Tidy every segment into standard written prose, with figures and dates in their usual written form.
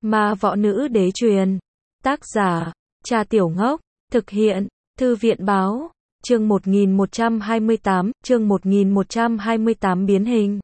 Ma võ nữ đế truyền. Tác giả, Cha Tiểu Ngốc. Thực hiện, Thư viện báo. Chương 1128 biến hình.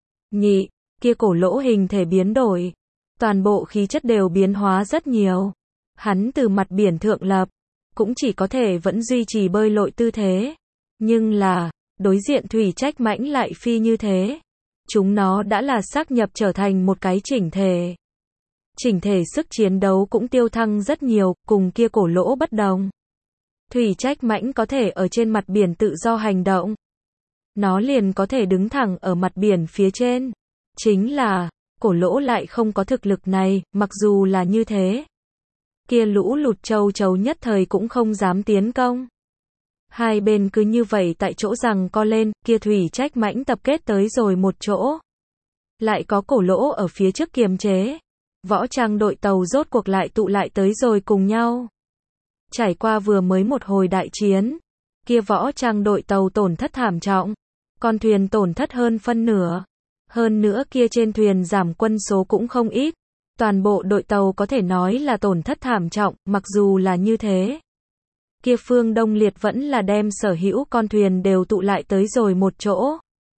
Nhị, kia cổ lỗ hình thể biến đổi. Toàn bộ khí chất đều biến hóa rất nhiều. Hắn từ mặt biển thượng lập, cũng chỉ có thể vẫn duy trì bơi lội tư thế. Nhưng là, đối diện thủy trách mãnh lại phi như thế. Chúng nó đã là xác nhập trở thành một cái chỉnh thể. Chỉnh thể sức chiến đấu cũng tiêu thăng rất nhiều, cùng kia cổ lỗ bất đồng. Thủy trách mãnh có thể ở trên mặt biển tự do hành động. Nó liền có thể đứng thẳng ở mặt biển phía trên. Chính là, cổ lỗ lại không có thực lực này, mặc dù là như thế. Kia lũ lụt châu chấu nhất thời cũng không dám tiến công. Hai bên cứ như vậy tại chỗ rằng co lên, kia thủy trách mãnh tập kết tới rồi một chỗ. Lại có cổ lỗ ở phía trước kiềm chế. Võ trang đội tàu rốt cuộc lại tụ lại tới rồi cùng nhau. Trải qua vừa mới một hồi đại chiến, kia võ trang đội tàu tổn thất thảm trọng. Con thuyền tổn thất hơn phân nửa. Hơn nữa kia trên thuyền giảm quân số cũng không ít. Toàn bộ đội tàu có thể nói là tổn thất thảm trọng, mặc dù là như thế. Kia Phương Đông Liệt vẫn là đem sở hữu con thuyền đều tụ lại tới rồi một chỗ.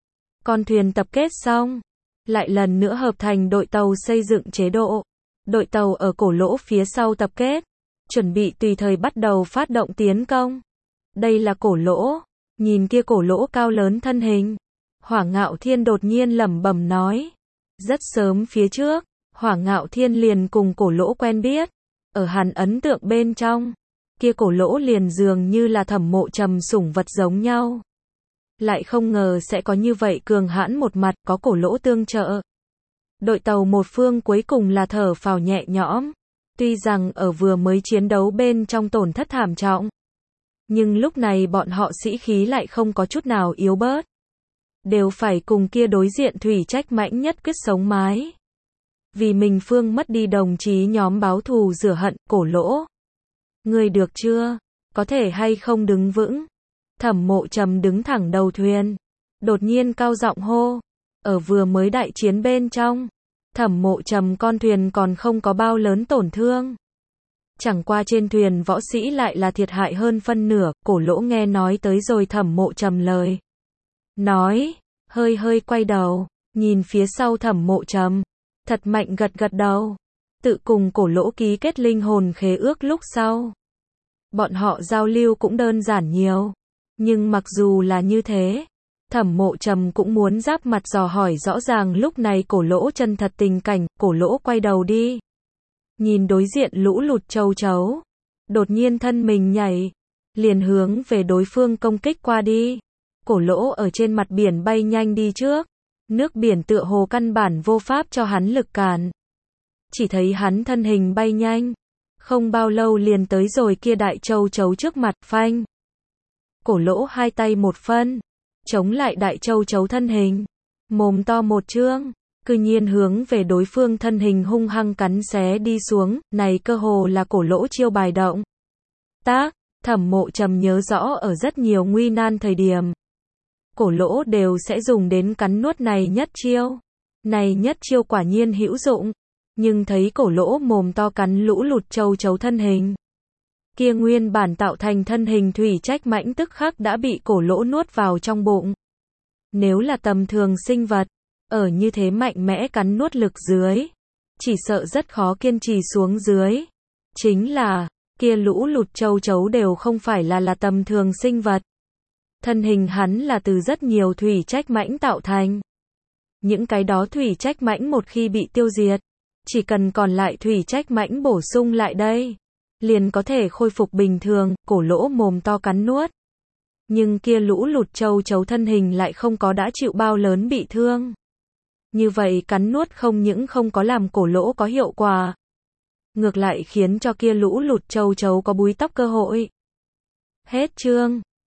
Con thuyền tập kết xong, lại lần nữa hợp thành đội tàu xây dựng chế độ. Đội tàu ở cổ lỗ phía sau tập kết, chuẩn bị tùy thời bắt đầu phát động tiến công. Đây là cổ lỗ, nhìn kia cổ lỗ cao lớn thân hình. Hỏa Ngạo Thiên đột nhiên lẩm bẩm nói. Rất sớm phía trước, Hỏa Ngạo Thiên liền cùng cổ lỗ quen biết. Ở hắn ấn tượng bên trong, kia cổ lỗ liền dường như là Thẩm Mộ Trầm sủng vật giống nhau. Lại không ngờ sẽ có như vậy cường hãn một mặt, có cổ lỗ tương trợ. Đội tàu một phương cuối cùng là thở phào nhẹ nhõm. Tuy rằng ở vừa mới chiến đấu bên trong tổn thất thảm trọng, nhưng lúc này bọn họ sĩ khí lại không có chút nào yếu bớt. Đều phải cùng kia đối diện thủy trách mãnh nhất quyết sống mái. Vì mình phương mất đi đồng chí nhóm báo thù rửa hận, cổ lỗ. Ngươi được chưa? Có thể hay không đứng vững? Thẩm Mộ Trầm đứng thẳng đầu thuyền. Đột nhiên cao giọng hô. Ở vừa mới đại chiến bên trong, Thẩm Mộ Trầm con thuyền còn không có bao lớn tổn thương. Chẳng qua trên thuyền võ sĩ lại là thiệt hại hơn phân nửa, cổ lỗ nghe nói tới rồi Thẩm Mộ Trầm lời. Nói, hơi quay đầu, nhìn phía sau Thẩm Mộ Trầm. Thật mạnh gật gật đầu. Tự cùng cổ lỗ ký kết linh hồn khế ước lúc sau. Bọn họ giao lưu cũng đơn giản nhiều. Nhưng mặc dù là như thế, Thẩm Mộ Trầm cũng muốn giáp mặt dò hỏi rõ ràng lúc này cổ lỗ chân thật tình cảnh. Cổ lỗ quay đầu đi. Nhìn đối diện lũ lụt châu chấu. Đột nhiên thân mình nhảy. Liền hướng về đối phương công kích qua đi. Cổ lỗ ở trên mặt biển bay nhanh đi trước. Nước biển tựa hồ căn bản vô pháp cho hắn lực cản. Chỉ thấy hắn thân hình bay nhanh. Không bao lâu liền tới rồi kia đại châu chấu trước mặt, phanh. Cổ lỗ hai tay một phân. Chống lại đại châu chấu thân hình. Mồm to một trương. Cư nhiên hướng về đối phương thân hình hung hăng cắn xé đi xuống. Này cơ hồ là cổ lỗ chiêu bài động tác. Thẩm Mộ Trầm nhớ rõ ở rất nhiều nguy nan thời điểm. Cổ lỗ đều sẽ dùng đến cắn nuốt này nhất chiêu. Này nhất chiêu quả nhiên hữu dụng. Nhưng thấy cổ lỗ mồm to cắn lũ lụt châu chấu thân hình. Kia nguyên bản tạo thành thân hình thủy trách mãnh tức khắc đã bị cổ lỗ nuốt vào trong bụng. Nếu là tầm thường sinh vật, ở như thế mạnh mẽ cắn nuốt lực dưới, chỉ sợ rất khó kiên trì xuống dưới. Chính là, kia lũ lụt châu chấu đều không phải là tầm thường sinh vật. Thân hình hắn là từ rất nhiều thủy trách mãnh tạo thành. Những cái đó thủy trách mãnh một khi bị tiêu diệt, chỉ cần còn lại thủy trách mãnh bổ sung lại đây, liền có thể khôi phục bình thường. Cổ lỗ mồm to cắn nuốt. Nhưng kia lũ lụt châu chấu thân hình lại không có đã chịu bao lớn bị thương. Như vậy cắn nuốt không những không có làm cổ lỗ có hiệu quả, ngược lại khiến cho kia lũ lụt châu chấu có búi tóc cơ hội. Hết chương.